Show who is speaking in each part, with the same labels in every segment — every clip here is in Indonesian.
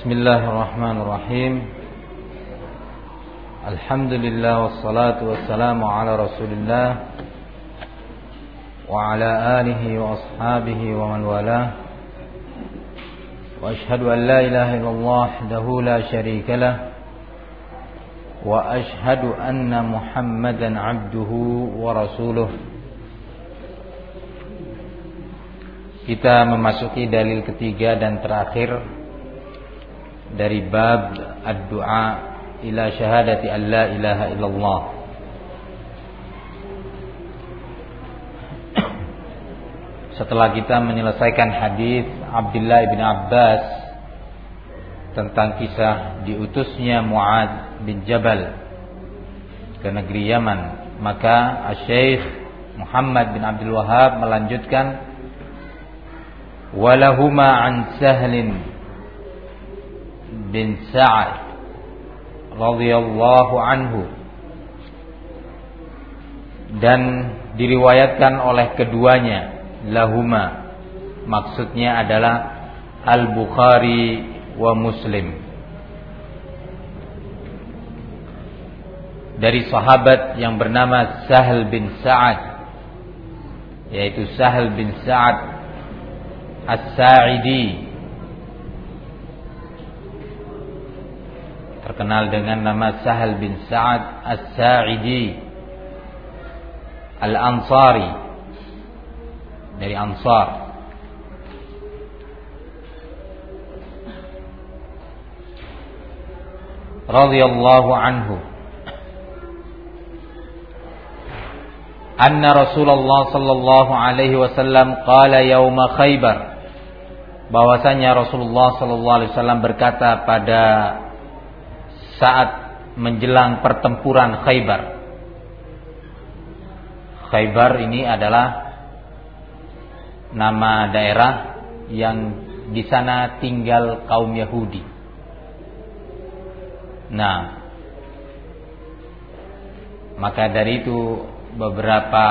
Speaker 1: Bismillahirrahmanirrahim. Alhamdulillah wassalatu wassalamu ala Rasulillah wa ala alihi wa ashabihi wa man walah. Wa ashhadu an la ilaha illallah wahdahu la syarika lah wa ashhadu anna Muhammadan abduhu wa rasuluh. Kita memasuki dalil ketiga dan terakhir dari bab ad-du'a ila syahadati an la ilaha illallah. Setelah kita menyelesaikan hadis Abdullah bin Abbas tentang kisah diutusnya Mu'adz bin Jabal ke negeri Yaman, maka Asy-Syaikh Muhammad bin Abdul Wahhab melanjutkan walahuma an Sahlin bin Sa'ad radhiyallahu anhu, dan diriwayatkan oleh keduanya, lahuma maksudnya adalah Al-Bukhari wa Muslim, dari sahabat yang bernama Sahl bin Sa'ad, yaitu Sahl bin Sa'ad As-Sa'idi, terkenal dengan nama Sahl bin Sa'ad As-Sa'idi Al-Ansari, dari Ansar. Radhiyallahu anhu anna Rasulullah sallallahu alaihi wasallam qala yauma Khaybar, bahwasanya Rasulullah sallallahu alaihi wasallam berkata pada saat menjelang pertempuran Khaybar. Khaybar ini adalah nama daerah yang di sana tinggal kaum Yahudi. Nah, maka dari itu beberapa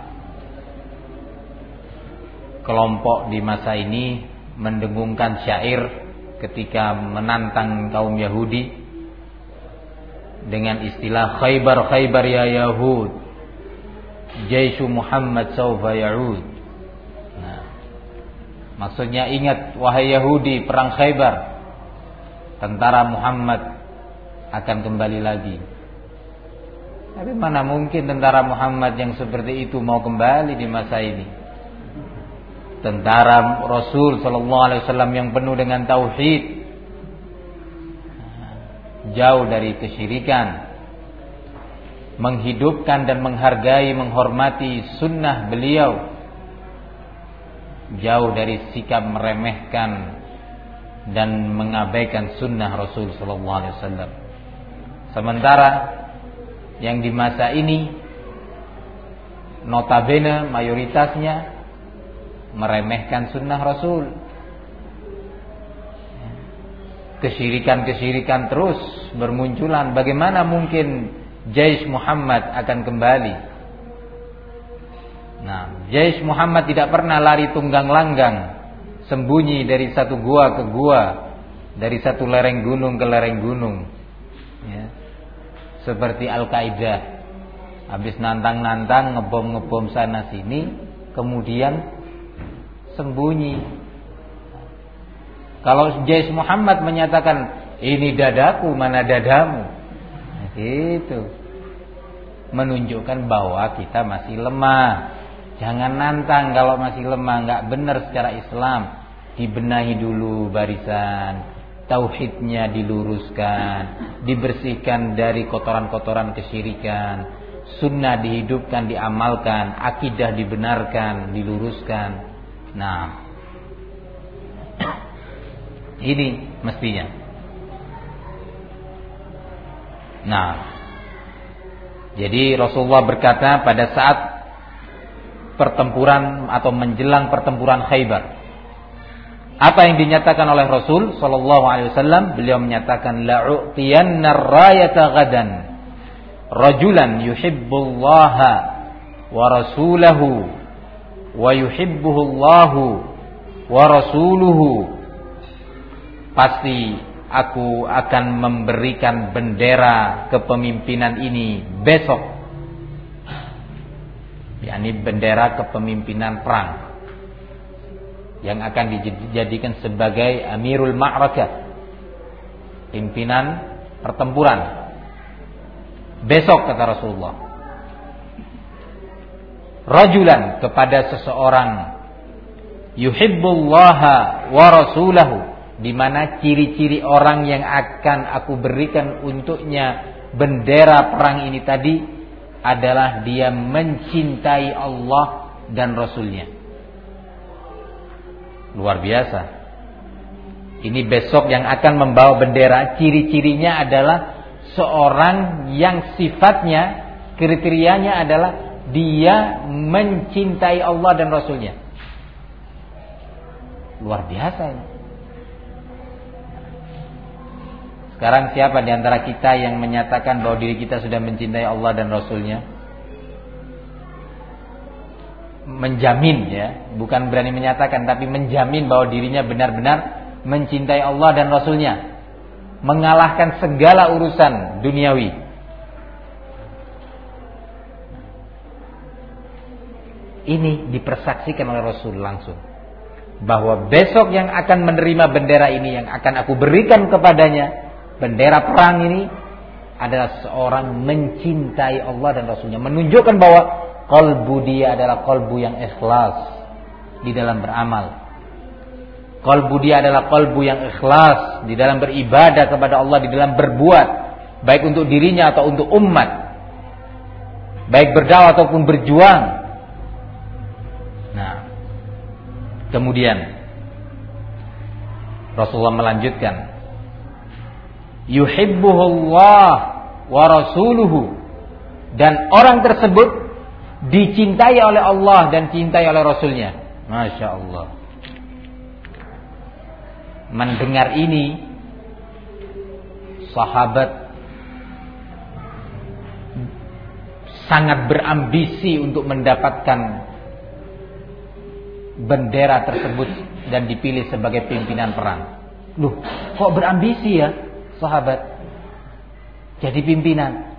Speaker 1: kelompok di masa ini mendengungkan syair ketika menantang kaum Yahudi dengan istilah Khaybar Khaybar ya Yahud, Jaishu Muhammad sawfa ya'ud. Nah, maksudnya ingat wahai Yahudi, perang Khaybar, tentara Muhammad akan kembali lagi. Tapi mana mungkin tentara Muhammad yang seperti itu mau kembali di masa ini? Tentara Rasul sallallahu alaihi wasallam yang penuh dengan tauhid, jauh dari kesyirikan, menghidupkan dan menghargai, menghormati sunnah beliau, jauh dari sikap meremehkan dan mengabaikan sunnah Rasul sallallahu alaihi wasallam. Sementara yang di masa ini notabene mayoritasnya meremehkan sunnah Rasul. Kesyirikan-kesyirikan terus bermunculan. Bagaimana mungkin Jaish Muhammad akan kembali? Nah, Jaish Muhammad tidak pernah lari tunggang langgang, sembunyi dari satu gua ke gua, dari satu lereng gunung ke lereng gunung, ya. Seperti Al-Qaeda, habis nantang-nantang, ngebom sana sini, kemudian sembunyi. Kalau Jaish Muhammad menyatakan ini dadaku, mana dadamu, nah, gitu, menunjukkan bahwa kita masih lemah. Jangan nantang kalau masih lemah, nggak benar secara Islam. Dibenahi dulu barisan, tauhidnya diluruskan, dibersihkan dari kotoran-kotoran kesyirikan, sunnah dihidupkan, diamalkan, akidah dibenarkan, diluruskan. Nah, ini mestinya. Nah, jadi Rasulullah berkata pada saat pertempuran atau menjelang pertempuran Khaybar, apa yang dinyatakan oleh Rasul sallallahu alaihi wasallam? Beliau menyatakan la'u'tiyanna ar-rayata ghadan rajulan yuhibbullaha wa rasulahu wa yuhibbuhullahu wa rasuluhu. Pasti aku akan memberikan bendera kepemimpinan ini besok, yakni bendera kepemimpinan perang yang akan dijadikan sebagai amirul ma'rakah, pimpinan pertempuran besok, kata Rasulullah. Rajulan, kepada seseorang, yuhibbullaha wa rasulahu, di mana ciri-ciri orang yang akan aku berikan untuknya bendera perang ini tadi adalah dia mencintai Allah dan Rasulnya. Luar biasa. Ini besok yang akan membawa bendera, ciri-cirinya adalah seorang yang sifatnya, kriterianya adalah dia mencintai Allah dan Rasulnya. Luar biasa ini. Sekarang siapa di antara kita yang menyatakan bahwa diri kita sudah mencintai Allah dan Rasulnya? Menjamin, ya, bukan berani menyatakan, tapi menjamin bahwa dirinya benar-benar mencintai Allah dan Rasulnya, mengalahkan segala urusan duniawi. Ini dipersaksikan oleh Rasul langsung, bahwa besok yang akan menerima bendera ini, yang akan aku berikan kepadanya, bendera perang ini, adalah seorang mencintai Allah dan Rasulnya, menunjukkan bahwa qalbu dia adalah qalbu yang ikhlas di dalam beramal. Qalbu dia adalah qalbu yang ikhlas di dalam beribadah kepada Allah, di dalam berbuat, baik untuk dirinya atau untuk umat, baik berdakwah ataupun berjuang. Nah, kemudian Rasulullah melanjutkan, yuhibbuhullah wa rasuluhu, dan orang tersebut dicintai oleh Allah dan cintai oleh Rasulnya. Masya Allah. Mendengar ini, sahabat sangat berambisi untuk mendapatkan bendera tersebut dan dipilih sebagai pimpinan perang. Loh, kok berambisi ya sahabat jadi pimpinan?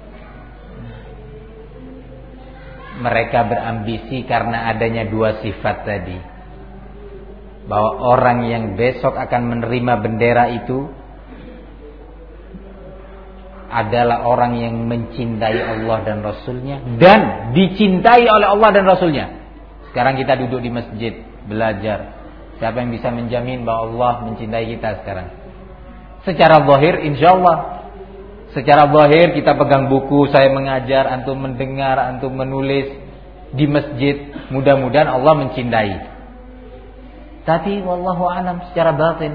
Speaker 1: Mereka berambisi karena adanya dua sifat tadi, bahwa orang yang besok akan menerima bendera itu adalah orang yang mencintai Allah dan Rasulnya dan dicintai oleh Allah dan Rasulnya. Sekarang kita duduk di masjid belajar, siapa yang bisa menjamin bahwa Allah mencintai kita sekarang? Secara zahir insyaallah. Secara zahir kita pegang buku, saya mengajar, antum mendengar, antum menulis di masjid, mudah-mudahan Allah mencintai. Tapi wallahu alam secara batin.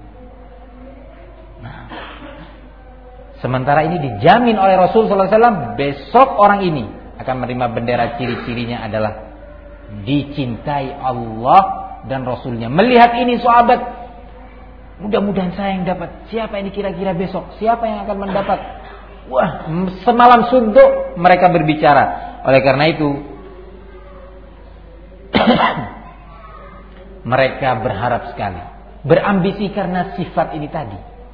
Speaker 1: Nah, sementara ini dijamin oleh Rasul sallallahu alaihi wasallam, besok orang ini akan menerima bendera, ciri-cirinya adalah dicintai Allah dan Rasulnya. Melihat ini sahabat, mudah-mudahan saya yang dapat. Siapa ini kira-kira besok? Siapa yang akan mendapat? Wah, semalam suntuk mereka berbicara. Oleh karena itu mereka berharap sekali, berambisi karena sifat ini tadi.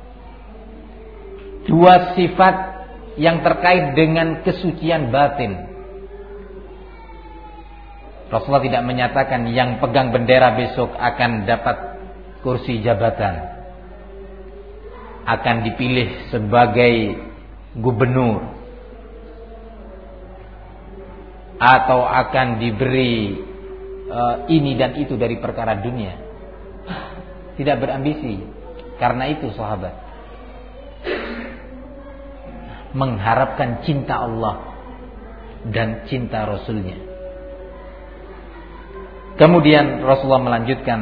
Speaker 1: Dua sifat yang terkait dengan kesucian batin. Rasulullah tidak menyatakan yang pegang bendera besok akan dapat kursi jabatan, akan dipilih sebagai gubernur, atau akan diberi ini dan itu dari perkara dunia. Tidak berambisi. Karena itu sahabat mengharapkan cinta Allah dan cinta Rasulnya. Kemudian Rasulullah melanjutkan,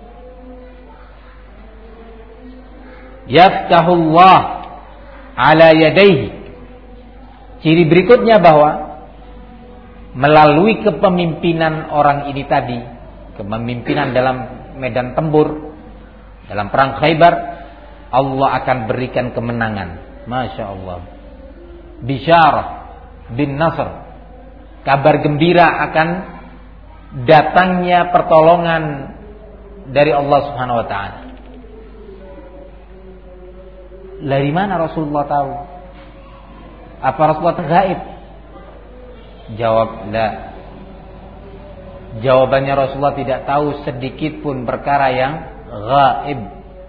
Speaker 1: yaftahullah ala yadayhi. Ciri berikutnya bahwa melalui kepemimpinan orang ini tadi, kepemimpinan dalam medan tempur, dalam perang Khaybar, Allah akan berikan kemenangan. Masya Allah. Bisyarah bin Nasr, kabar gembira akan datangnya pertolongan dari Allah Subhanahu wa taala. Dari mana Rasulullah tahu? Apa Rasulullah gaib? Jawab, la. Jawabannya Rasulullah tidak tahu sedikit pun perkara yang gaib.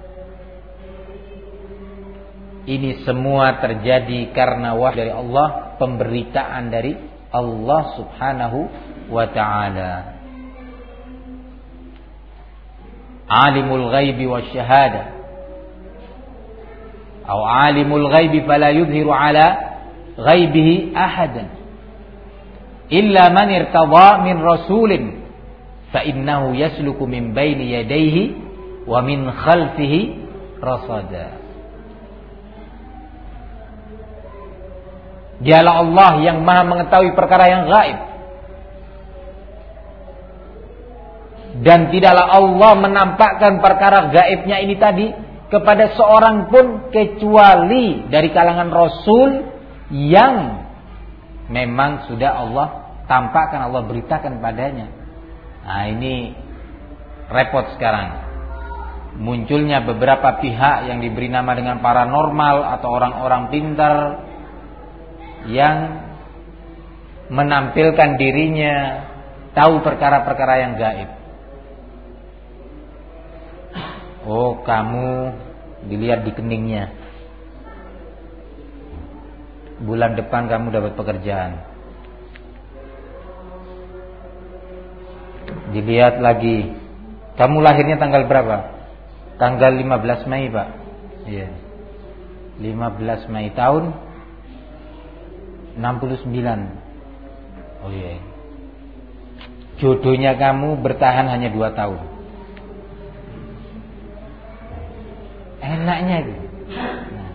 Speaker 1: Ini semua terjadi karena wahyu dari Allah, pemberitaan dari Allah Subhanahu wa ta'ala. Alimul ghaibi wasyahada, atau alimul ghaibi fala yudhiru ala ghaibihi ahadan illa man irtadha min rasulin fa innahu yasluku min baini yadayhi wa min khalfihi rasada. Dialah Allah yang Maha mengetahui perkara yang gaib, dan tidaklah Allah menampakkan perkara gaibnya ini tadi kepada seorang pun kecuali dari kalangan Rasul yang memang sudah Allah tampakkan, Allah beritakan padanya. Nah, ini repot sekarang. Munculnya beberapa pihak yang diberi nama dengan paranormal atau orang-orang pintar yang menampilkan dirinya tahu perkara-perkara yang gaib. Oh, kamu dilihat di keningnya, bulan depan kamu dapat pekerjaan. Dilihat lagi, kamu lahirnya tanggal berapa? Tanggal 15 Mei, Pak. Iya. 15 Mei tahun 69. Oh iya. Jodohnya kamu bertahan hanya 2 tahun. Enaknya itu. Nah.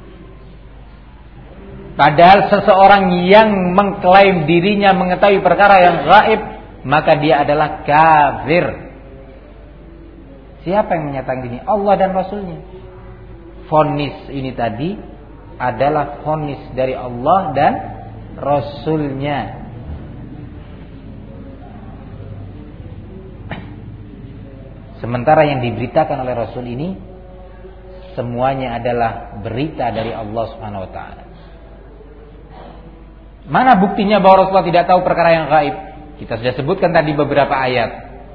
Speaker 1: Padahal seseorang yang mengklaim dirinya mengetahui perkara yang gaib, maka dia adalah kafir. Siapa yang menyatakan ini? Allah dan Rasulnya. Vonis ini tadi adalah vonis dari Allah dan Rasulnya. Sementara yang diberitakan oleh Rasul ini semuanya adalah berita dari Allah Subhanahu wa ta'ala. Mana buktinya bahwa Rasulullah tidak tahu perkara yang gaib? Kita sudah sebutkan tadi beberapa ayat.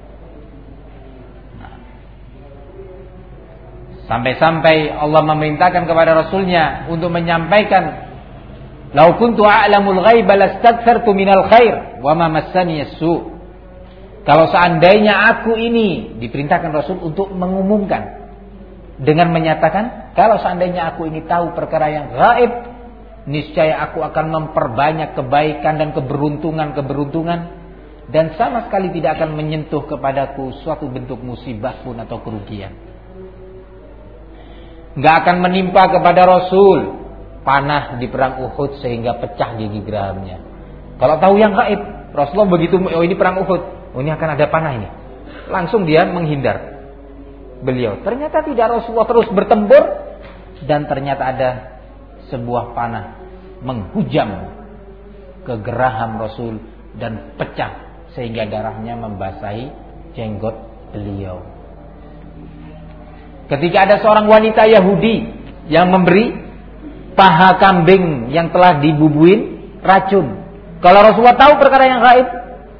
Speaker 1: Sampai-sampai Allah memerintahkan kepada Rasulnya untuk menyampaikan, "Lau kuntu a'lamul ghaiba lastaghfartu minal khair wa ma massani as-su." Kalau seandainya aku ini diperintahkan Rasul untuk mengumumkan dengan menyatakan, kalau seandainya aku ini tahu perkara yang gaib, niscaya aku akan memperbanyak kebaikan dan keberuntungan dan sama sekali tidak akan menyentuh kepadaku suatu bentuk musibah pun atau kerugian. Enggak akan menimpa kepada Rasul panah di perang Uhud sehingga pecah gigi gerahamnya. Kalau tahu yang gaib, Rasulullah begitu, oh ini perang Uhud, oh ini akan ada panah ini, langsung dia menghindar. Beliau ternyata tidak, Rasulullah terus bertempur dan ternyata ada sebuah panah menghujam ke geraham Rasul dan pecah sehingga darahnya membasahi jenggot beliau. Ketika ada seorang wanita Yahudi yang memberi paha kambing yang telah dibubuhin racun. Kalau Rasulullah tahu perkara yang gaib,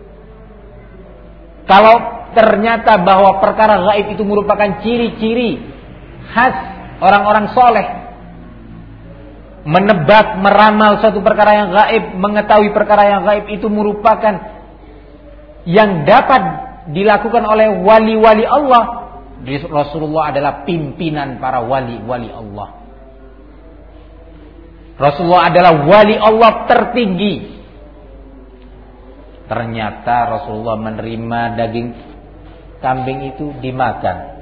Speaker 1: kalau ternyata bahwa perkara gaib itu merupakan ciri-ciri khas orang-orang soleh, menebak, meramal suatu perkara yang gaib, mengetahui perkara yang gaib itu merupakan yang dapat dilakukan oleh wali-wali Allah. Rasulullah adalah pimpinan para wali-wali Allah. Rasulullah adalah wali Allah tertinggi. Ternyata Rasulullah menerima daging kambing itu dimakan.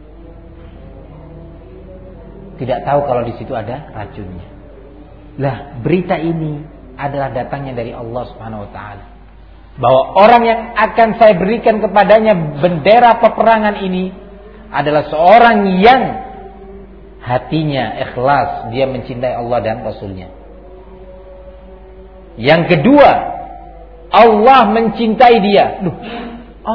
Speaker 1: Tidak tahu kalau di situ ada racunnya. Lah, berita ini adalah datangnya dari Allah Subhanahu wa ta'ala. Bahwa orang yang akan saya berikan kepadanya bendera peperangan ini adalah seorang yang hatinya ikhlas, dia mencintai Allah dan Rasulnya. Yang kedua, Allah mencintai dia. Loh,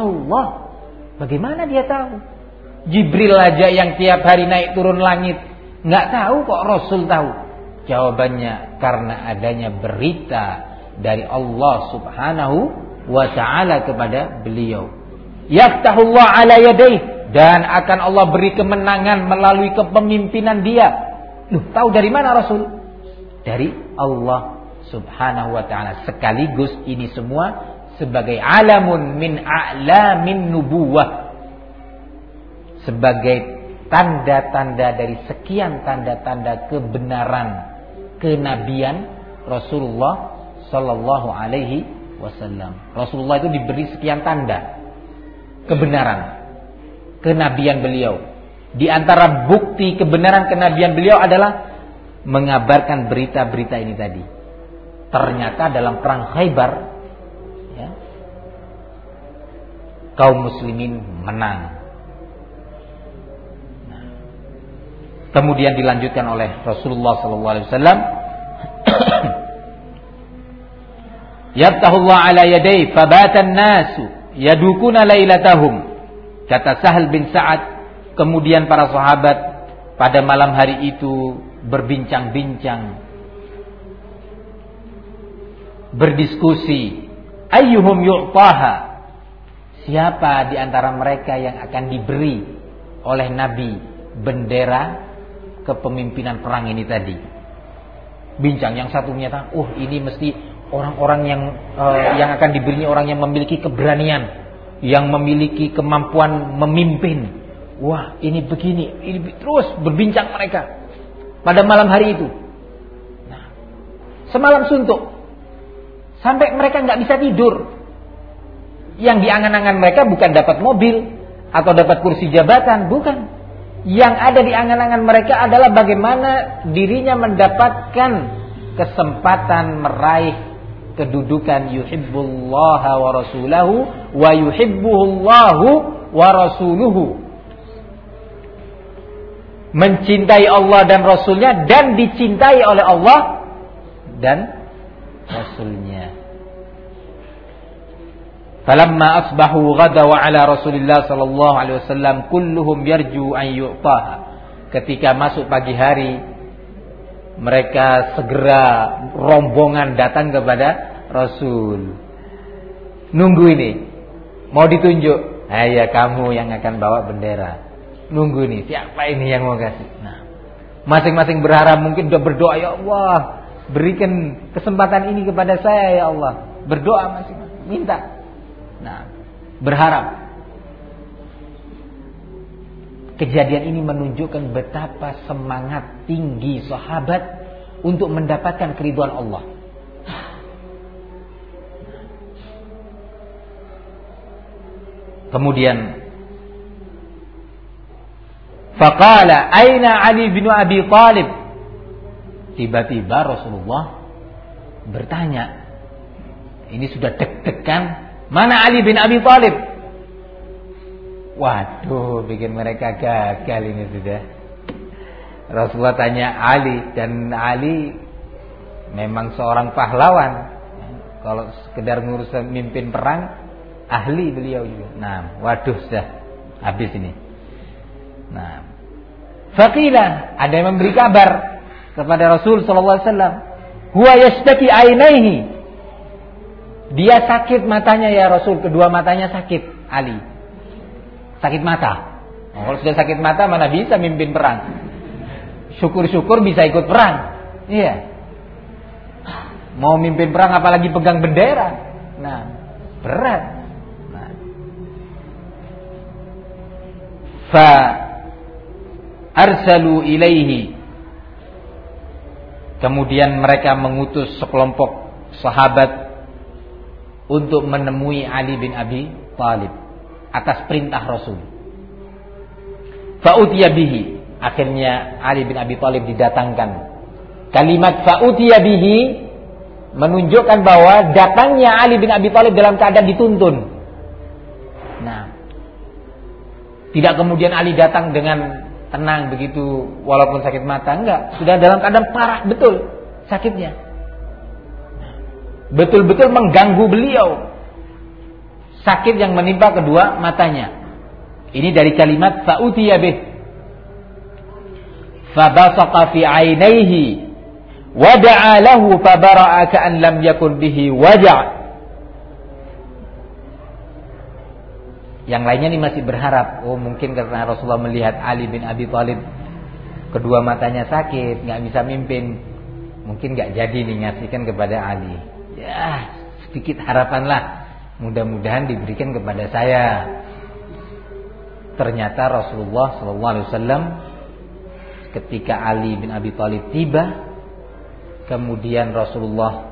Speaker 1: Allah, bagaimana dia tahu? Jibril aja yang tiap hari naik turun langit Nggak tahu kok Rasul tahu. Jawabannya karena adanya berita dari Allah Subhanahu wa ta'ala kepada beliau. Yaftahullah ala yadayhi, dan akan Allah beri kemenangan melalui kepemimpinan dia. Loh, tahu dari mana Rasul? Dari Allah Subhanahu wa ta'ala. Sekaligus ini semua sebagai alamun min a'lamin nubuwah, sebagai tanda-tanda dari sekian tanda-tanda kebenaran kenabian Rasulullah sallallahu alaihi wasallam. Rasulullah itu diberi sekian tanda kebenaran kenabian beliau. Di antara bukti kebenaran kenabian beliau adalah mengabarkan berita-berita ini tadi. Ternyata dalam perang Khaybar, ya, kaum muslimin menang. Nah, kemudian dilanjutkan oleh Rasulullah sallallahu alaihi wasallam, Yaftahullah ala yadayhi fabatan nasu yadukuna lailatahum. Kata Sahal bin Sa'ad, kemudian para sahabat pada malam hari itu berbincang-bincang, berdiskusi, ayyuhum yu'taha, siapa di antara mereka yang akan diberi oleh Nabi bendera kepemimpinan perang ini tadi. Bincang, yang satu menyatakan, ini mesti orang-orang yang akan diberinya orang yang memiliki keberanian, yang memiliki kemampuan memimpin. Wah, ini begini, ini terus berbincang mereka pada malam hari itu. Nah, semalam suntuk sampai mereka nggak bisa tidur. Yang diangan-angan mereka bukan dapat mobil atau dapat kursi jabatan, bukan. Yang ada di angan-angan mereka adalah bagaimana dirinya mendapatkan kesempatan meraih kedudukan yuhibbullaha wa rasulahu wa yuhibbuhullahu wa rasuluhu. Mencintai Allah dan Rasulnya, dan dicintai oleh Allah dan Rasulnya. Falamma asbahu ghadaw ala Rasulillah sallallahu alaihi wasallam kulluhum yarju an yu'taha. Ketika masuk pagi hari, mereka segera rombongan datang kepada Rasul. Nunggu ini, mau ditunjuk. Ya kamu yang akan bawa bendera. Nunggu ini, siapa ini yang mau kasih? Nah, masing-masing berharap, mungkin sudah berdoa, ya Allah, berikan kesempatan ini kepada saya ya Allah. Berdoa masing-masing, minta. Nah, berharap. Kejadian ini menunjukkan betapa semangat tinggi sahabat untuk mendapatkan keridhaan Allah. Kemudian faqala aina Ali bin Abi Thalib. Tiba-tiba Rasulullah bertanya, ini sudah deg-degan, mana Ali bin Abi Thalib? Waduh, bikin mereka gagal ini sudah. Rasulullah tanya Ali, dan Ali memang seorang pahlawan. Kalau sekedar ngurus mimpin perang, ahli beliau juga. Nah, waduh, sudah habis ini. Nah, faqila, ada yang memberi kabar kepada Rasul sallallahu alaihi wasallam, huwa yashtaki ainaihi. Dia sakit matanya ya Rasul, kedua matanya sakit Ali. Sakit mata. Nah, kalau sudah sakit mata mana bisa mimpin perang? Syukur-syukur bisa ikut perang. Iya. Mau mimpin perang apalagi pegang bendera. Nah, berat. Nah. Fa arsalu ilaihi. Kemudian mereka mengutus sekelompok sahabat untuk menemui Ali bin Abi Thalib atas perintah Rasul. Fa'utiya bihi. Akhirnya Ali bin Abi Thalib didatangkan. Kalimat fa'utiya bihi menunjukkan bahwa datangnya Ali bin Abi Thalib dalam keadaan dituntun. Nah, tidak kemudian Ali datang dengan tenang begitu walaupun sakit mata, enggak, sudah dalam keadaan parah betul sakitnya. Betul-betul mengganggu beliau. Sakit yang menimpa kedua matanya. Ini dari kalimat fa'utiya bih. fabasaqa fi 'ainaihi wa da'a lahu fabara'a ka'an lam yakun bihi waja'. Yang lainnya ini masih berharap, mungkin karena Rasulullah melihat Ali bin Abi Thalib kedua matanya sakit, enggak bisa mimpin, mungkin enggak jadi nih ngasihkan kepada Ali. Ya, sedikit harapanlah, mudah-mudahan diberikan kepada saya. Ternyata Rasulullah SAW ketika Ali bin Abi Thalib tiba, kemudian Rasulullah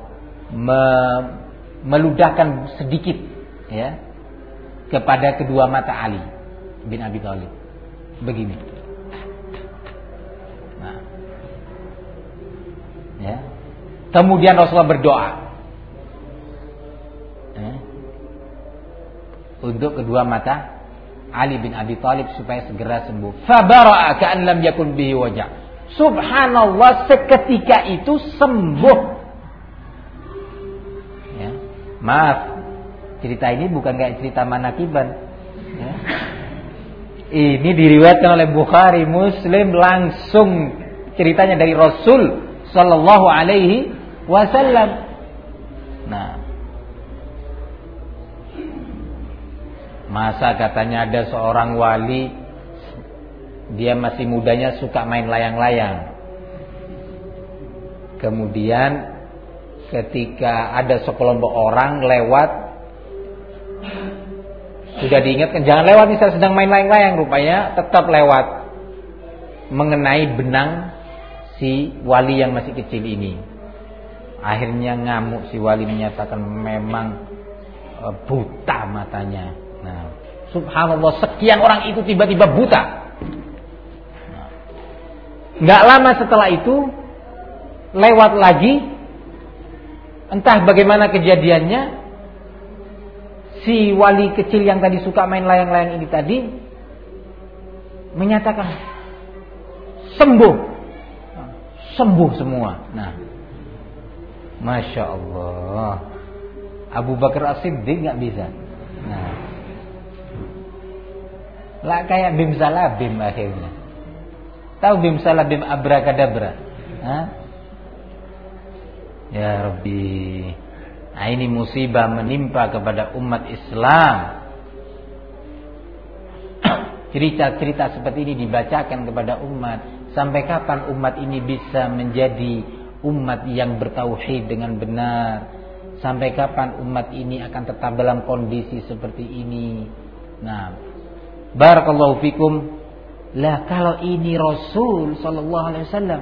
Speaker 1: meludahkan sedikit, ya, kepada kedua mata Ali bin Abi Thalib. Begini. Nah. Ya. Kemudian Rasulullah berdoa. Ya. Untuk kedua mata Ali bin Abi Thalib supaya segera sembuh. Fabara'a ka'an lam yakun bihi waja'. Subhanallah, seketika itu sembuh. Ya. Maaf, cerita ini bukan kayak cerita manakiban, ya. Ini diriwayatkan oleh Bukhari, Muslim, langsung ceritanya dari Rasul sallallahu alaihi wasallam. Nah, masa katanya ada seorang wali, dia masih mudanya suka main layang-layang. Kemudian ketika ada sekelompok orang lewat, sudah diingatkan jangan lewat nih, saya sedang main layang-layang, rupanya tetap lewat, mengenai benang si wali yang masih kecil ini. Akhirnya ngamuk si wali, menyatakan memang buta matanya. Nah, subhanallah, sekian orang itu tiba-tiba buta. Nah, nggak lama setelah itu lewat lagi, entah bagaimana kejadiannya, si wali kecil yang tadi suka main layang-layang ini tadi menyatakan sembuh semua. Nah, Masya Allah, Abu Bakar As-Siddiq nggak bisa. Nah, lah kayak bim salabim akhirnya. Tahu bim salabim abrakadabra? Hah? Ya Rabbi, nah ini musibah menimpa kepada umat Islam. Cerita-cerita seperti ini dibacakan kepada umat. Sampai kapan umat ini bisa menjadi umat yang bertauhid dengan benar? Sampai kapan umat ini akan tetap dalam kondisi seperti ini? Nah, barakallahu fikum. Lah kalau ini Rasul sallallahu alaihi wasallam,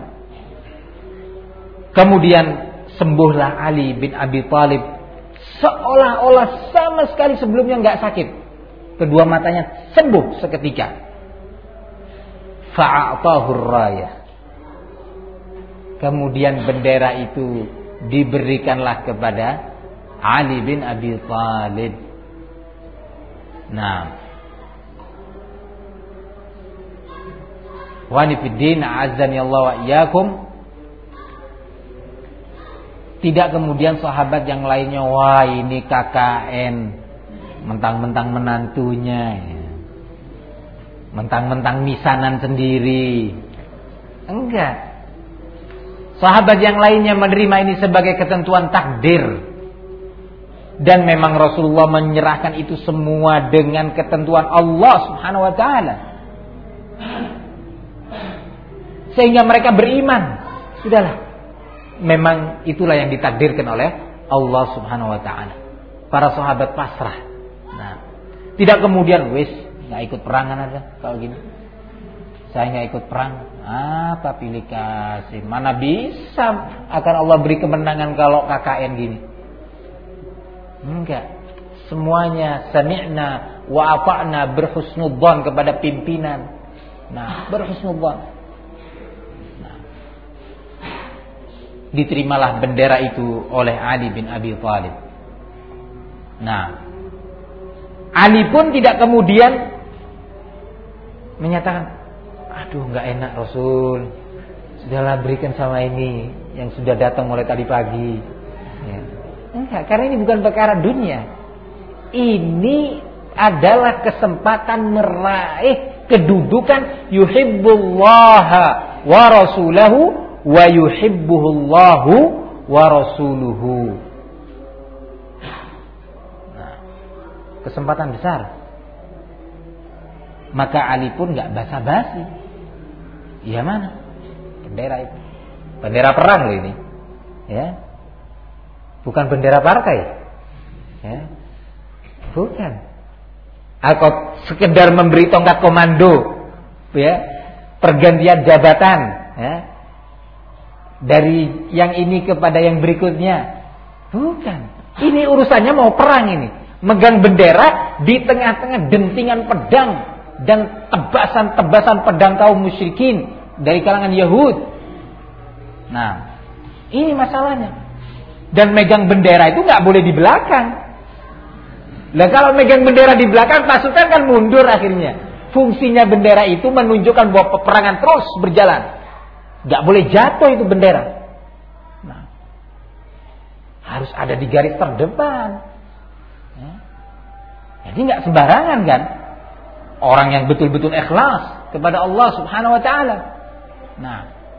Speaker 1: kemudian sembuhlah Ali bin Abi Thalib, seolah-olah sama sekali sebelumnya enggak sakit. Kedua matanya sembuh seketika. Fa'atahu rayah. Kemudian bendera itu diberikanlah kepada Ali bin Abi Thalib. Nah, wa nifiddin a'azzani Allah wa iyyakum. Tidak kemudian sahabat yang lainnya, wah ini KKN, mentang-mentang menantunya, mentang-mentang misanan sendiri. Enggak. Sahabat yang lainnya menerima ini sebagai ketentuan takdir. Dan memang Rasulullah menyerahkan itu semua dengan ketentuan Allah Subhanahu wa ta'ala. Sehingga mereka beriman. Sudahlah, memang itulah yang ditakdirkan oleh Allah Subhanahu wa ta'ala. Para sahabat pasrah. Nah, tidak kemudian wis nggak ikut perangan aja kalau gini. Saya nggak ikut perang. Apa pilih kasih? Mana bisa akan Allah beri kemenangan kalau KKN gini? Enggak. Semuanya sami'na wa ata'na, berhusnudzon kepada pimpinan. Nah, berhusnudzon. Nah, diterimalah bendera itu oleh Ali bin Abi Thalib. Nah, Ali pun tidak kemudian menyatakan, aduh nggak enak Rasul, sudahlah berikan sama ini yang sudah datang mulai tadi pagi. Ya. Enggak, karena ini bukan perkara dunia. Ini adalah kesempatan meraih kedudukan yuhibbullaha wa rasulahu wa yuhibbuhu Allahu wa rasuluhu. Nah, kesempatan besar. Maka Ali pun enggak basa-basi. Iya mana? Bendera itu. Bendera perang loh ini. Ya. Bukan bendera partai. Ya. Bukan. Atau sekedar memberi tongkat komando, ya, pergantian jabatan, ya, dari yang ini kepada yang berikutnya. Bukan. Ini urusannya mau perang ini. Megang bendera di tengah-tengah dentingan pedang dan tebasan-tebasan pedang kaum musyrikin dari kalangan Yahud. Nah, ini masalahnya. Dan megang bendera itu nggak boleh di belakang. Nah, kalau megang bendera di belakang, pasukan kan mundur akhirnya. Fungsinya bendera itu menunjukkan bahwa peperangan terus berjalan. Gak boleh jatuh itu bendera. Nah, harus ada di garis terdepan. Ya. Jadi gak sembarangan kan. Orang yang betul-betul ikhlas kepada Allah Subhanahu Wa Taala. Nah,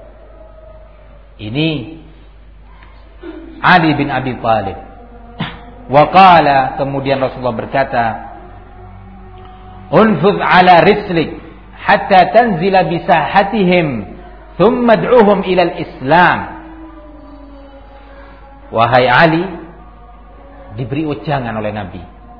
Speaker 1: ini Ali bin Abi Thalib. Waqala, kemudian Rasulullah berkata, unfuz ala rislik hatta tanzila bisahatihim thumma ad'uhum ila al-islam. Wahai Ali, diberi ujangan oleh Nabi.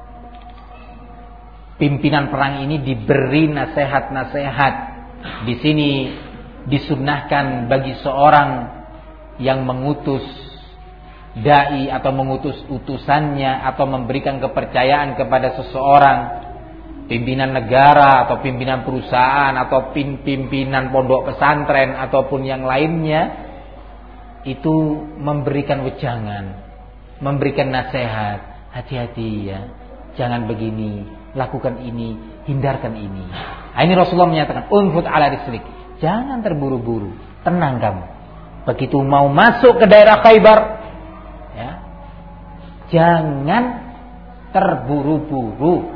Speaker 1: Pimpinan perang ini diberi nasihat-nasihat. Di sini disunnahkan bagi seorang yang mengutus dai atau mengutus utusannya atau memberikan kepercayaan kepada seseorang, pimpinan negara atau pimpinan perusahaan atau pimpinan pondok pesantren ataupun yang lainnya, itu memberikan wejangan, memberikan nasihat, hati-hati ya, jangan begini, lakukan ini, hindarkan ini. Nah, ini Rasulullah menyatakan unfud ala rislik, jangan terburu-buru, tenang kamu. Begitu mau masuk ke daerah Khaybar, ya, jangan terburu-buru,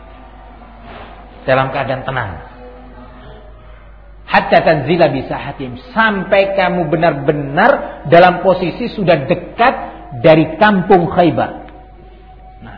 Speaker 1: dalam keadaan tenang. Hatta tanzila bisahatim, sampai kamu benar-benar dalam posisi sudah dekat dari kampung Khaybar. Nah,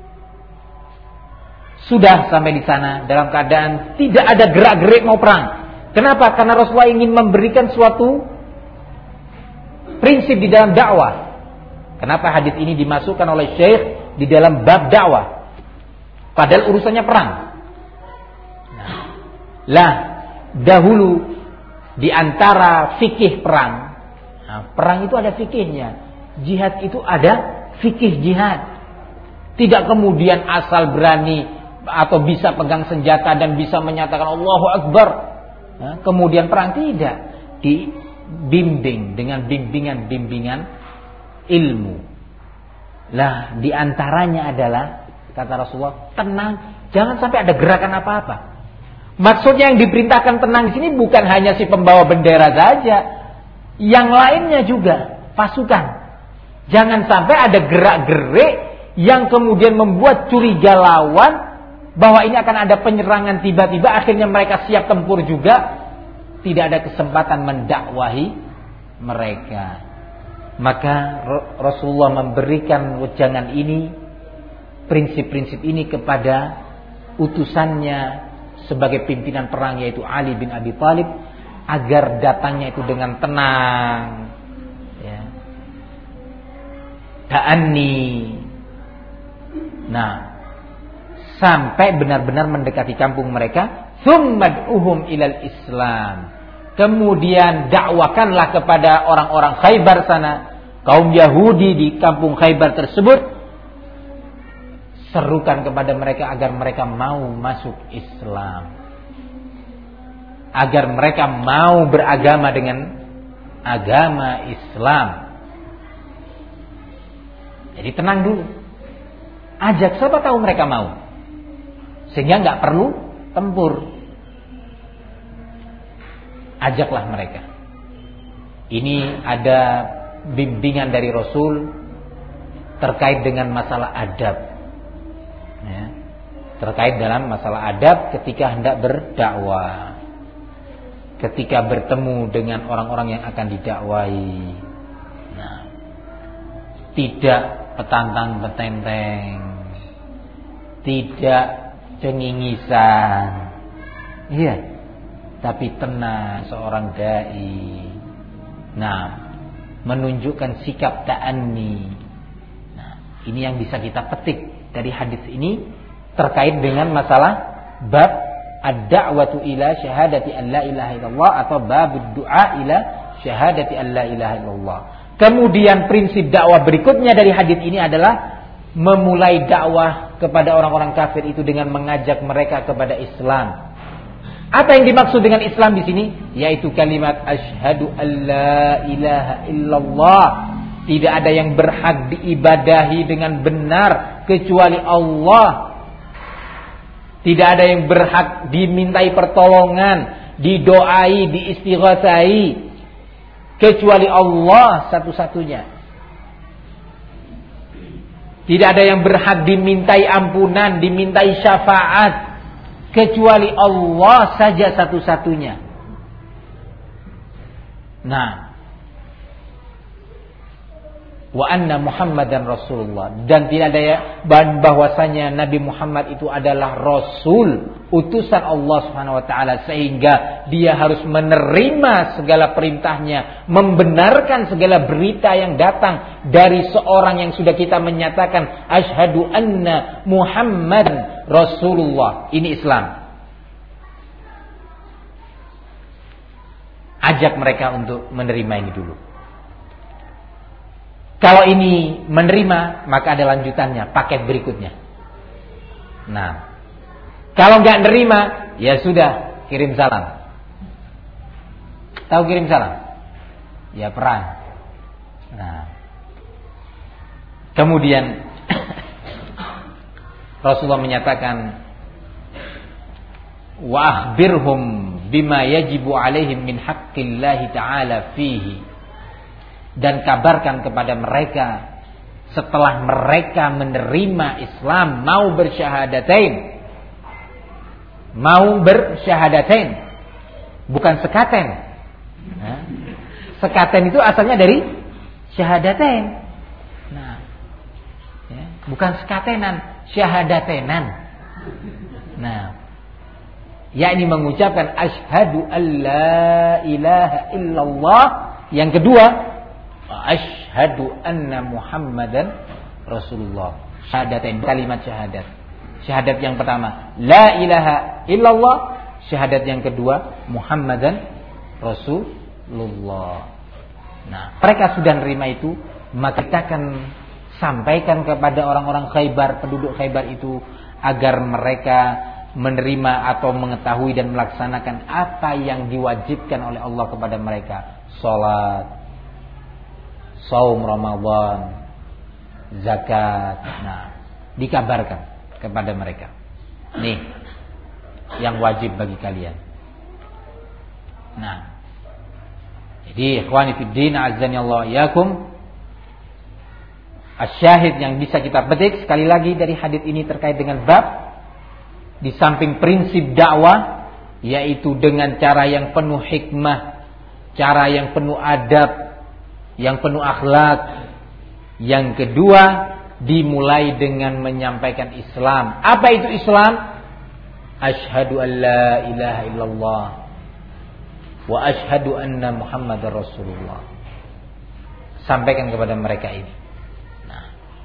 Speaker 1: sudah sampai di sana dalam keadaan tidak ada gerak-gerik mau perang. Kenapa? Karena Rasulullah ingin memberikan suatu prinsip di dalam dakwah. Kenapa hadis ini dimasukkan oleh Syekh di dalam bab dakwah? Padahal urusannya perang. Nah, lah dahulu di antara fikih perang. Nah, perang itu ada fikihnya. Jihad itu ada fikih jihad. Tidak kemudian asal berani atau bisa pegang senjata dan bisa menyatakan Allahu Akbar. Nah, kemudian perang, tidak. Dibimbing dengan bimbingan ilmu. Lah, di antaranya adalah, kata Rasulullah, tenang, jangan sampai ada gerakan apa-apa. Maksudnya yang diperintahkan tenang di sini bukan hanya si pembawa bendera saja, yang lainnya juga, pasukan. Jangan sampai ada gerak-gerik yang kemudian membuat curiga lawan bahwa ini akan ada penyerangan tiba-tiba, akhirnya mereka siap tempur juga, tidak ada kesempatan mendakwahi mereka. Maka Rasulullah memberikan wejangan ini, prinsip-prinsip ini kepada utusannya sebagai pimpinan perang, yaitu Ali bin Abi Thalib, agar datangnya itu dengan tenang, ya. Ta'anni. Nah, sampai benar-benar mendekati kampung mereka, tsummad'uhum ilal Islam. Kemudian dakwakanlah kepada orang-orang Khaybar sana, kaum Yahudi di kampung Khaybar tersebut, serukan kepada mereka agar mereka mau masuk Islam, agar mereka mau beragama dengan agama Islam. Jadi tenang dulu, ajak, siapa tahu mereka mau, sehingga nggak perlu tempur. Ajaklah mereka. Ini ada bimbingan dari Rasul terkait dengan masalah adab, ya, terkait dalam masalah adab ketika hendak berdakwah. ketika bertemu dengan orang-orang yang akan didakwai. Nah, tidak petantang-petenteng, tidak cengingisan, iya, tapi tenang seorang dai. Nah, menunjukkan sikap ta'anni. Nah, ini yang bisa kita petik dari hadis ini terkait dengan masalah bab ad-da'watu ila syahadati an la ilaha illallah atau bab du'a ila syahadati an la ilaha illallah. Kemudian prinsip dakwah berikutnya dari hadis ini adalah memulai dakwah kepada orang-orang kafir itu dengan mengajak mereka kepada Islam. Apa yang dimaksud dengan Islam di sini? Yaitu kalimat asyhadu alla ilaha illallah. Tidak ada yang berhak diibadahi dengan benar kecuali Allah. Tidak ada yang berhak dimintai pertolongan, didoai, diistighatsai kecuali Allah satu-satunya. Tidak ada yang berhak dimintai ampunan, dimintai syafaat kecuali Allah saja satu-satunya. Nah, wa anna Muhammadan Rasulullah, dan tidak ada ya bahwasanya Nabi Muhammad itu adalah Rasul, utusan Allah Subhanahu wa taala, sehingga dia harus menerima segala perintahnya, membenarkan segala berita yang datang dari seorang yang sudah kita menyatakan asyhadu anna Muhammadan Rasulullah. Ini Islam. Ajak mereka untuk menerima ini dulu. Kalau ini menerima, maka ada lanjutannya, paket berikutnya. Nah, kalau nggak nerima, ya sudah, kirim salam. Tahu kirim salam? Ya perang. Nah, kemudian Rasulullah menyatakan, wa akhbirhum bima yajibu alaihim min haqqillahi ta'ala fihi. Dan kabarkan kepada mereka setelah mereka menerima Islam, mau bersyahadatain, bukan sekaten. Nah, sekaten itu asalnya dari syahadatain. Nah, ya, bukan sekatenan, syahadatenan. Nah, yakni mengucapkan asyhadu alla ilaha illallah. Yang kedua, asyhadu anna Muhammadan Rasulullah. Syahadatain, kalimat syahadat. Syahadat yang pertama la ilaha illallah, syahadat yang kedua Muhammadan Rasulullah. Nah, mereka sudah nerima itu, maka kita akan sampaikan kepada orang-orang Khaybar, penduduk Khaybar itu, agar mereka menerima atau mengetahui dan melaksanakan apa yang diwajibkan oleh Allah kepada mereka. Salat, saum Ramadan, zakat. Nah, dikabarkan kepada mereka. Nih, yang wajib bagi kalian. Nah, jadi ikhwani fiddin azzani Allah yakum, asyahid yang bisa kita petik sekali lagi dari hadits ini terkait dengan bab, di samping prinsip dakwah, yaitu dengan cara yang penuh hikmah, cara yang penuh adab, yang penuh akhlak. Yang kedua, dimulai dengan menyampaikan Islam. Apa itu Islam? Asyhadu an la ilaha illallah wa asyhadu anna Muhammadar Rasulullah. Sampaikan kepada mereka ini. Nah,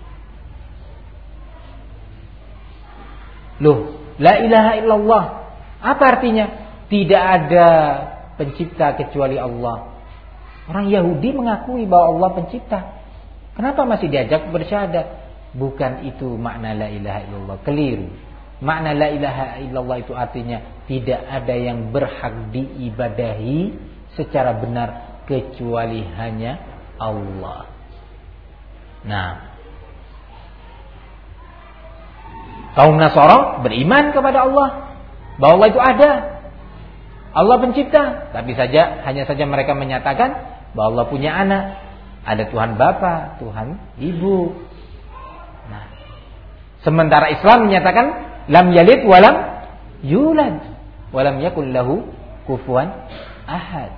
Speaker 1: loh, la ilaha illallah, apa artinya? Tidak ada pencipta kecuali Allah. Orang Yahudi mengakui bahwa Allah pencipta. Kenapa masih diajak bersyahadat? Bukan itu makna la ilaha illallah. Keliru. Makna la ilaha illallah itu artinya tidak ada yang berhak diibadahi secara benar kecuali hanya Allah. Nah, kaum Nasara beriman kepada Allah, bahwa Allah itu ada, Allah pencipta. Tapi hanya saja mereka menyatakan bahwa Allah punya anak, ada Tuhan Bapa, Tuhan Ibu. Nah, sementara Islam menyatakan lam yalid walam yulad walam yakul lahu kufuwan ahad.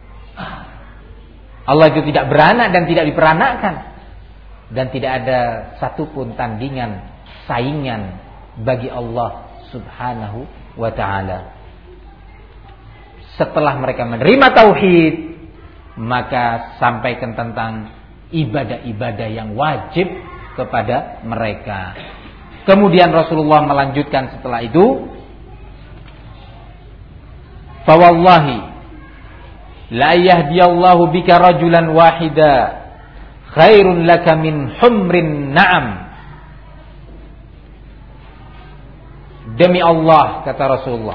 Speaker 1: Allah itu tidak beranak dan tidak diperanakkan. Dan tidak ada satupun tandingan, saingan bagi Allah subhanahu wa ta'ala. Setelah mereka menerima tauhid, maka sampaikan tentang ibadah-ibadah yang wajib kepada mereka. Kemudian Rasulullah melanjutkan setelah itu, fa wallahi la yahdiyallahu bika rajulan wahida khairun laka min humrin na'am. Demi Allah, kata Rasulullah,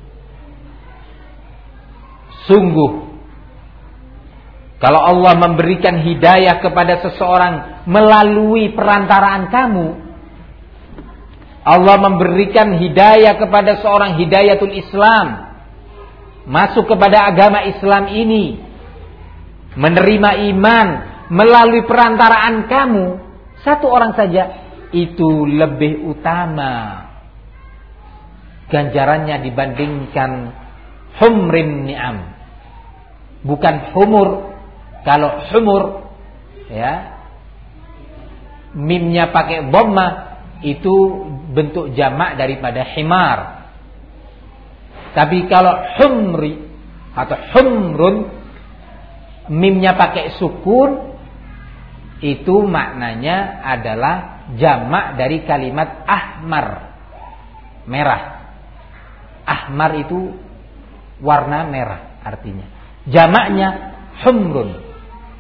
Speaker 1: sungguh kalau Allah memberikan hidayah kepada seseorang melalui perantaraan kamu, Allah memberikan hidayah kepada seorang, hidayatul Islam, masuk kepada agama Islam ini, menerima iman melalui perantaraan kamu, satu orang saja, itu lebih utama ganjarannya dibandingkan humrin ni'am. Bukan humur. Kalau humur, ya, mimnya pakai dhamma, itu bentuk jamak daripada himar. Tapi kalau humri atau humrun, mimnya pakai sukun, itu maknanya adalah jamak dari kalimat ahmar, merah. Ahmar itu warna merah artinya. Jamaknya humrun.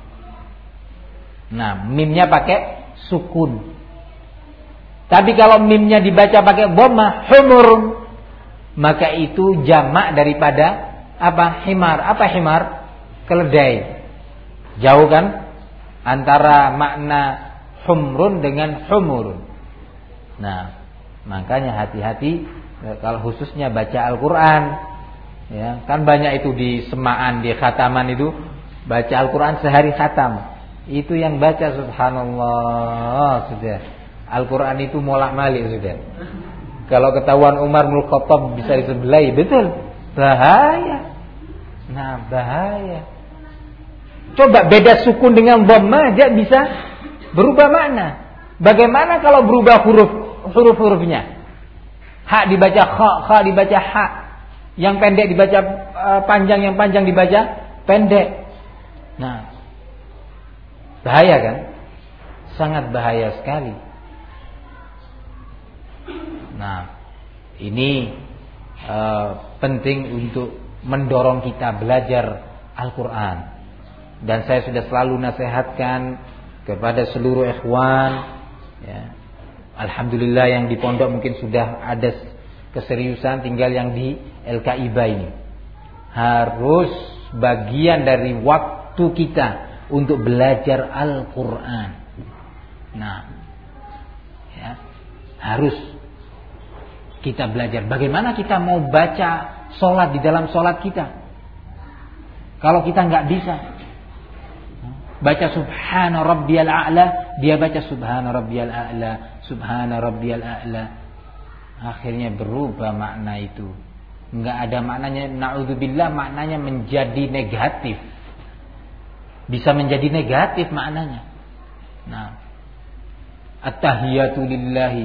Speaker 1: Nah, mimnya pakai sukun. Tapi kalau mimnya dibaca pakai dhamma, humurun, maka itu jamak daripada apa? Himar. Apa himar? Keledai. Jauh kan antara makna humrun dengan humurun. Nah, makanya hati-hati kalau khususnya baca Al-Qur'an. Ya, kan banyak itu di semaan, di khataman itu baca Al-Qur'an sehari khatam. Itu yang baca subhanallah sudah. Al-Qur'an itu molak-malik sudah. Kalau ketahuan Umar bin Khattab bisa disebelai, betul. Bahaya. Nah, bahaya. Coba beda sukun dengan dhamma aja bisa berubah makna. Bagaimana kalau berubah huruf-hurufnya? Ha dibaca kha, kha dibaca ha. Yang pendek dibaca panjang, yang panjang dibaca pendek. Nah, bahaya kan? Sangat bahaya sekali. Nah, ini penting untuk mendorong kita belajar Al-Quran. Dan saya sudah selalu nasihatkan kepada seluruh ikhwan, ya. Alhamdulillah yang di pondok mungkin sudah ada keseriusan, tinggal yang di LKIBA ini. Harus bagian dari waktu kita untuk belajar Al-Quran. Nah, ya, harus kita belajar. Bagaimana kita mau baca sholat di dalam sholat kita kalau kita nggak bisa baca subhana rabbiyal a'la, dia baca subhana rabbiyal a'la, subhana rabbiyal a'la, akhirnya berubah makna itu. Nggak ada maknanya, na'udzubillah, maknanya menjadi negatif. Bisa menjadi negatif maknanya. Nah, at-tahiyatu lillahi,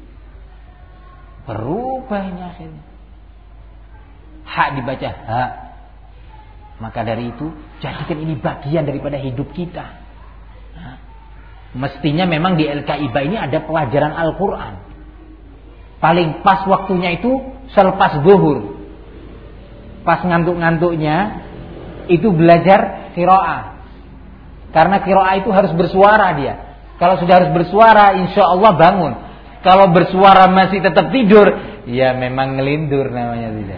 Speaker 1: berubahnya akhirnya. Hak dibaca ha. Maka dari itu jadikan ini bagian daripada hidup kita. Nah, mestinya memang di LKIBA ini ada pelajaran Al-Quran. Paling pas waktunya itu selepas zuhur. Pas ngantuk-ngantuknya itu belajar qiraah. Karena qiraah itu harus bersuara dia. Kalau sudah harus bersuara, insya Allah bangun. Kalau bersuara masih tetap tidur, ya memang ngelindur namanya tidak.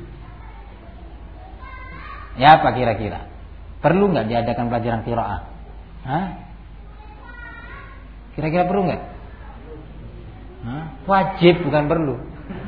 Speaker 1: Ya apa kira-kira? Perlu nggak diadakan pelajaran qiraah? Hah? Kira-kira perlu nggak? Wajib, bukan perlu.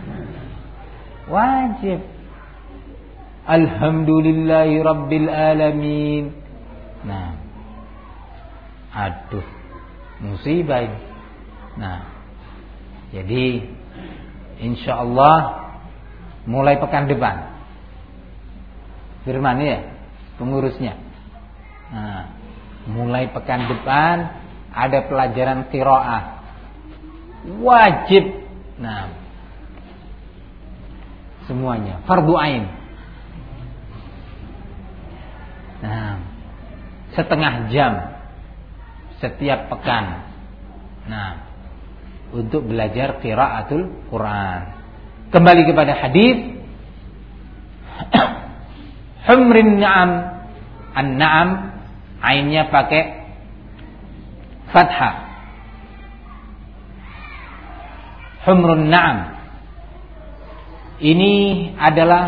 Speaker 1: Wajib. Alhamdulillahi rabbil alamin. Nah, aduh, musibah ini. Nah, jadi insya Allah mulai pekan depan Firman ya, pengurusnya. Nah, mulai pekan depan ada pelajaran qiraah. Wajib. Nah, semuanya fardu ain. Nah, setengah jam setiap pekan. Nah, untuk belajar qiraatul Quran. Kembali kepada hadis humrin na'am. An-na'am ainnya pakai fathah. Humrun na'am. Ini adalah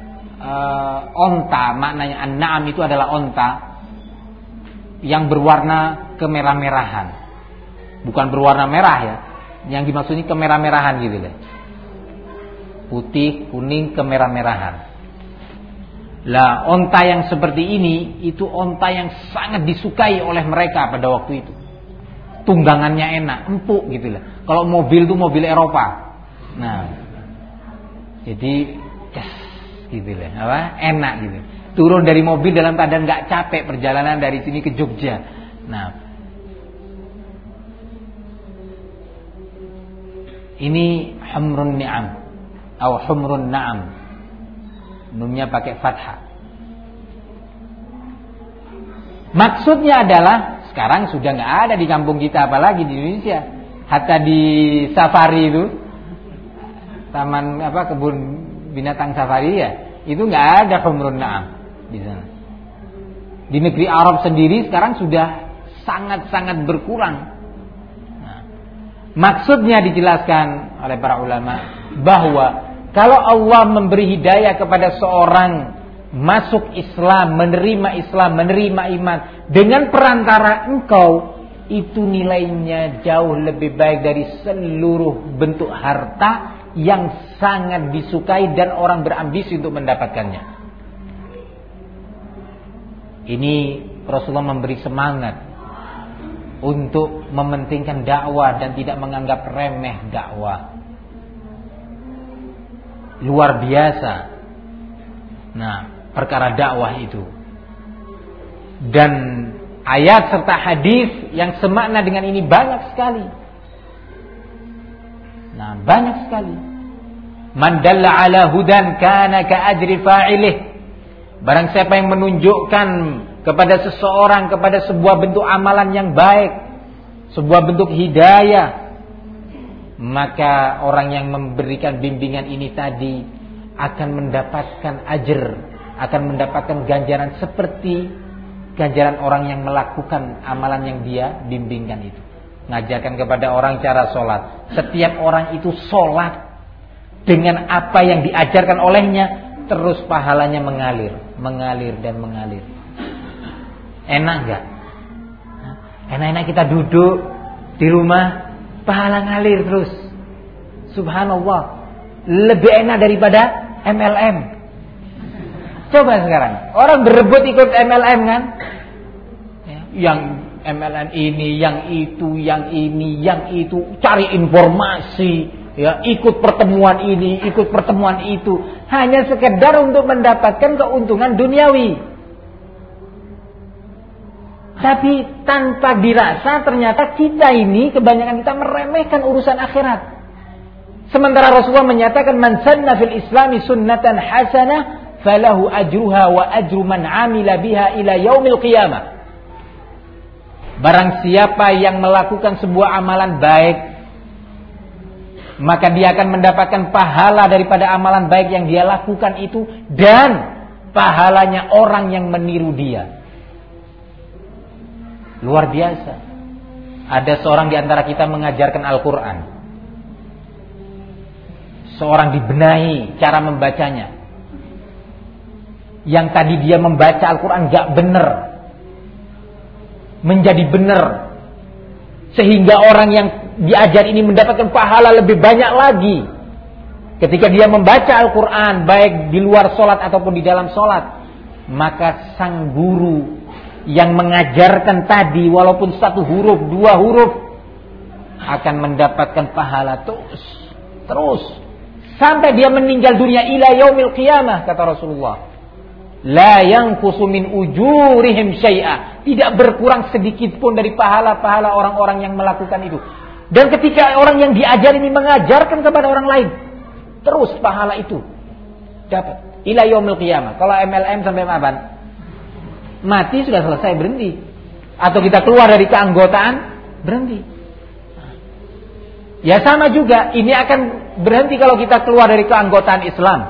Speaker 1: onta, maknanya an-na'am itu adalah onta yang berwarna kemerah-merahan. Bukan berwarna merah ya. Yang dimaksud ini kemerah-merahan gitu deh. Putih, kuning, kemerah-merahan. Lah, onta yang seperti ini itu onta yang sangat disukai oleh mereka pada waktu itu. Tunggangannya enak, empuk gitu lah. Kalau mobil itu mobil Eropa. Nah, jadi gitu lah, apa? Enak gitu. Turun dari mobil dalam keadaan nggak capek perjalanan dari sini ke Jogja. Nah, ini humrun ni'am atau humrun na'am. Nunnya pakai fathah. Maksudnya adalah sekarang sudah nggak ada di kampung kita, apalagi di Indonesia. Hatta di safari itu, taman apa, kebun binatang safari ya, itu nggak ada humrun na'am di sana. Di negeri Arab sendiri sekarang sudah sangat-sangat berkurang. Nah, maksudnya dijelaskan oleh para ulama bahwa kalau Allah memberi hidayah kepada seorang masuk Islam, menerima iman dengan perantara engkau, itu nilainya jauh lebih baik dari seluruh bentuk harta yang sangat disukai dan orang berambisi untuk mendapatkannya. Ini Rasulullah memberi semangat untuk mementingkan dakwah dan tidak menganggap remeh dakwah. Luar biasa. Nah, perkara dakwah itu. Dan ayat serta hadis yang semakna dengan ini banyak sekali. Nah, banyak sekali. Man dalla ala hudan kana ka ajri fa'ilih. Barang siapa yang menunjukkan kepada seseorang kepada sebuah bentuk amalan yang baik, sebuah bentuk hidayah, maka orang yang memberikan bimbingan ini tadi akan mendapatkan ajr, akan mendapatkan ganjaran seperti ganjaran orang yang melakukan amalan yang dia bimbingkan itu. Ngajarkan kepada orang cara sholat. Setiap orang itu sholat dengan apa yang diajarkan olehnya, terus pahalanya mengalir dan mengalir. Enak gak? Enak-enak kita duduk di rumah, pahala ngalir terus. Subhanallah. Lebih enak daripada MLM. Coba sekarang, orang berebut ikut MLM kan? Yang MLM ini, yang itu, yang ini, yang itu, cari informasi, ya, ikut pertemuan ini, ikut pertemuan itu, hanya sekedar untuk mendapatkan keuntungan duniawi. Tapi tanpa dirasa ternyata kita ini, kebanyakan kita meremehkan urusan akhirat. Sementara Rasulullah menyatakan, man sanna fil islami sunnatan hasanah falahu ajruha wa ajru man amila biha ila yaumil qiyamah. Barang siapa yang melakukan sebuah amalan baik, maka dia akan mendapatkan pahala daripada amalan baik yang dia lakukan itu, dan pahalanya orang yang meniru dia. Luar biasa. Ada seorang di antara kita mengajarkan Al-Quran. Seorang dibenahi cara membacanya. Yang tadi dia membaca Al-Quran gak benar, menjadi benar. Sehingga orang yang diajar ini mendapatkan pahala lebih banyak lagi. Ketika dia membaca Al-Quran, baik di luar sholat ataupun di dalam sholat, maka sang guru yang mengajarkan tadi, walaupun satu huruf, dua huruf, akan mendapatkan pahala terus sampai dia meninggal dunia ila yaumil qiyamah, kata Rasulullah. La yanqusu min ujurihim syai'a. Tidak berkurang sedikit pun dari pahala-pahala orang-orang yang melakukan itu. Dan ketika orang yang diajar ini mengajarkan kepada orang lain, terus pahala itu dapat ila yaumil qiyamah. Kalau MLM sampai kapan? Mati sudah selesai, berhenti. Atau kita keluar dari keanggotaan, berhenti. Ya sama juga, ini akan berhenti kalau kita keluar dari keanggotaan Islam.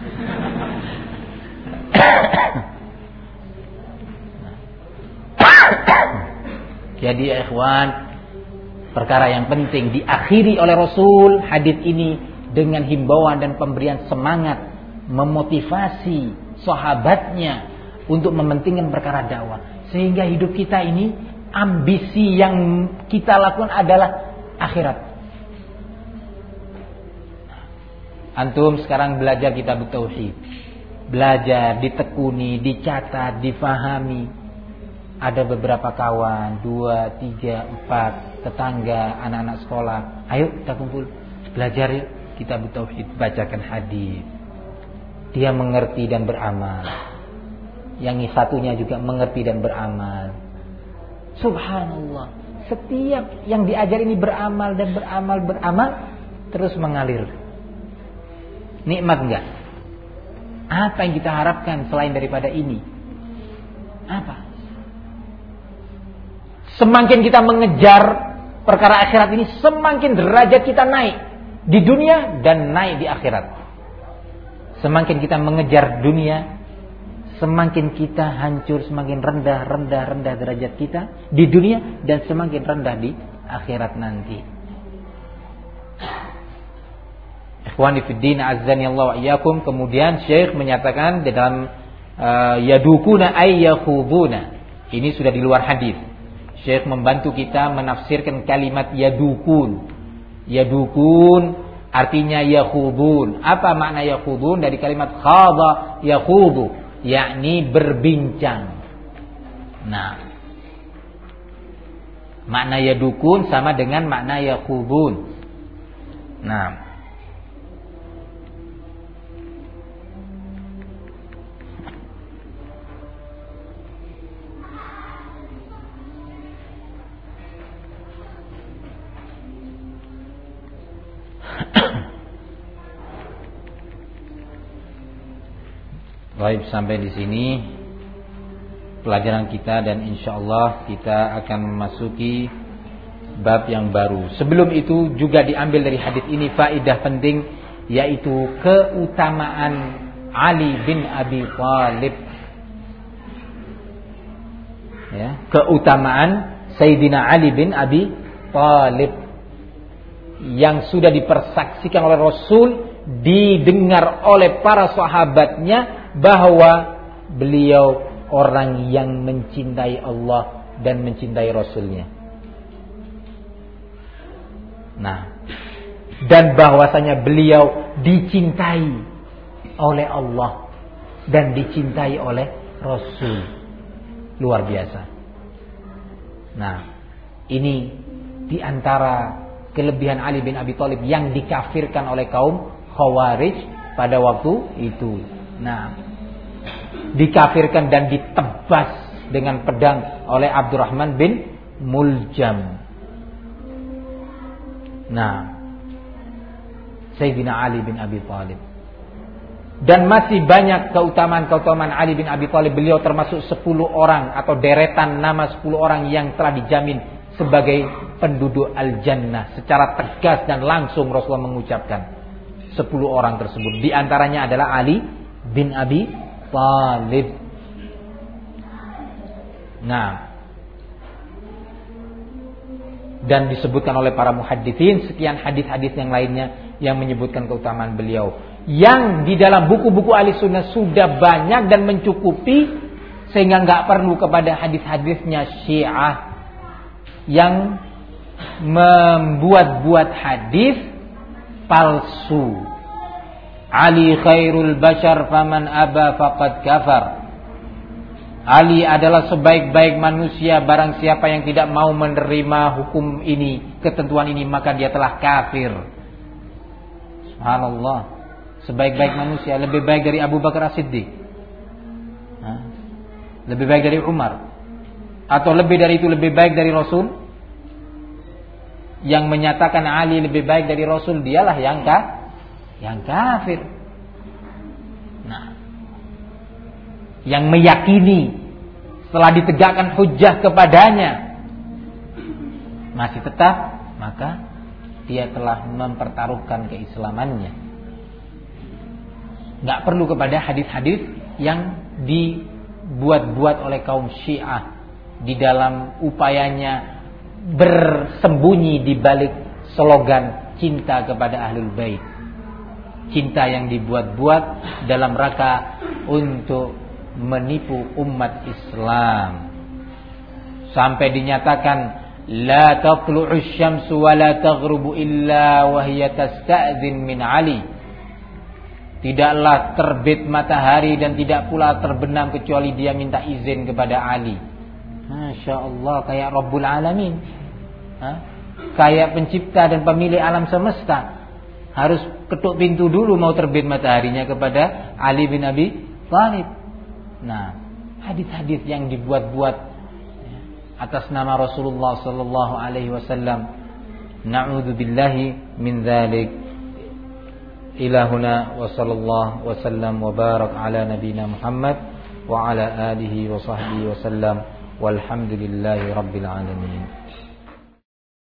Speaker 1: Jadi ikhwan, perkara yang penting diakhiri oleh Rasul hadis ini dengan himbauan dan pemberian semangat, memotivasi sahabatnya untuk mementingkan perkara dakwah. Sehingga hidup kita ini, ambisi yang kita lakukan adalah akhirat. Antum sekarang belajar kitab tauhid. Belajar, ditekuni, dicatat, difahami. Ada beberapa kawan, 2, 3, 4, tetangga, anak-anak sekolah. Ayo kita kumpul, belajar yuk kitab tauhid, bacakan hadis. Dia mengerti dan beramal. Yang satunya juga mengerti dan beramal. Subhanallah. Setiap yang diajar ini beramal dan beramal, terus mengalir. Nikmat enggak? Apa yang kita harapkan selain daripada ini? Apa? Semakin kita mengejar perkara akhirat ini, semakin derajat kita naik di dunia dan naik di akhirat. Semakin kita mengejar dunia, semakin kita hancur, semakin rendah derajat kita di dunia dan semakin rendah di akhirat nanti. Ikhwani fiddin azzani Allah wa iyyakum. Kemudian Syekh menyatakan di dalam yadukuna ay yakhuduna. Ini sudah di luar hadis. Syekh membantu kita menafsirkan kalimat yadukun. Yadukun artinya yakhudun. Apa makna yakhudun? Dari kalimat khadha yakhudu, yakni berbincang. Nah, makna yadukun sama dengan makna yakhudun. Nah, baik, sampai di sini pelajaran kita dan insyaallah kita akan memasuki bab yang baru. Sebelum itu juga diambil dari hadis ini faedah penting, yaitu keutamaan Ali bin Abi Thalib. Ya, keutamaan Sayyidina Ali bin Abi Thalib yang sudah dipersaksikan oleh Rasul, didengar oleh para sahabatnya bahwa beliau orang yang mencintai Allah dan mencintai Rasulnya. Nah, dan bahwasanya beliau dicintai oleh Allah dan dicintai oleh Rasul. Luar biasa. Nah, ini diantara kelebihan Ali bin Abi Thalib yang dikafirkan oleh kaum Khawarij pada waktu itu. Nah, dikafirkan dan ditebas dengan pedang oleh Abdurrahman bin Muljam. Nah, Sayyidina Ali bin Abi Thalib. Dan masih banyak keutamaan-keutamaan Ali bin Abi Thalib. Beliau termasuk 10 orang atau deretan nama 10 orang yang telah dijamin sebagai penduduk al-jannah. Secara tegas dan langsung Rasulullah mengucapkan 10 orang tersebut. Di antaranya adalah Ali bin Abi Thalib. Nah, dan disebutkan oleh para muhadditsin sekian hadis-hadis yang lainnya yang menyebutkan keutamaan beliau. Yang di dalam buku-buku ahli sunnah sudah banyak dan mencukupi sehingga nggak perlu kepada hadis-hadisnya Syiah yang membuat-buat hadis palsu. Ali khairul bashar faman aba faqad kafar. Ali adalah sebaik-baik manusia, barang siapa yang tidak mau menerima hukum ini, ketentuan ini, maka dia telah kafir. Subhanallah. Sebaik-baik manusia, lebih baik dari Abu Bakar As-Siddiq. Lebih baik dari Umar. Atau lebih dari itu, lebih baik dari Rasul. Yang menyatakan Ali lebih baik dari Rasul, dialah yang kafir. Nah, yang meyakini setelah ditegakkan hujjah kepadanya masih tetap, maka dia telah mempertaruhkan keislamannya. Gak perlu kepada hadis-hadis yang dibuat-buat oleh kaum Syiah di dalam upayanya bersembunyi di balik slogan cinta kepada Ahlul Bait. Cinta yang dibuat-buat dalam rangka untuk menipu umat Islam. Sampai dinyatakan la taqlu'us syamsu wa la taghrubu illa wa hiya tasta'dzin min Ali. Tidaklah terbit matahari dan tidak pula terbenam kecuali dia minta izin kepada Ali. Masya Allah, kayak Rabbul Alamin, kayak pencipta dan pemilik alam semesta. Harus ketuk pintu dulu mau terbit mataharinya kepada Ali bin Abi Thalib. Nah, hadis-hadis yang dibuat-buat atas nama Rasulullah sallallahu alaihi wasallam, na'udzubillahi min dzalik. Ilahuna wa sallallahu wa sallam wa barak ala nabina Muhammad wa ala alihi wa sahbihi wa sallam walhamdulillahi rabbil alamin.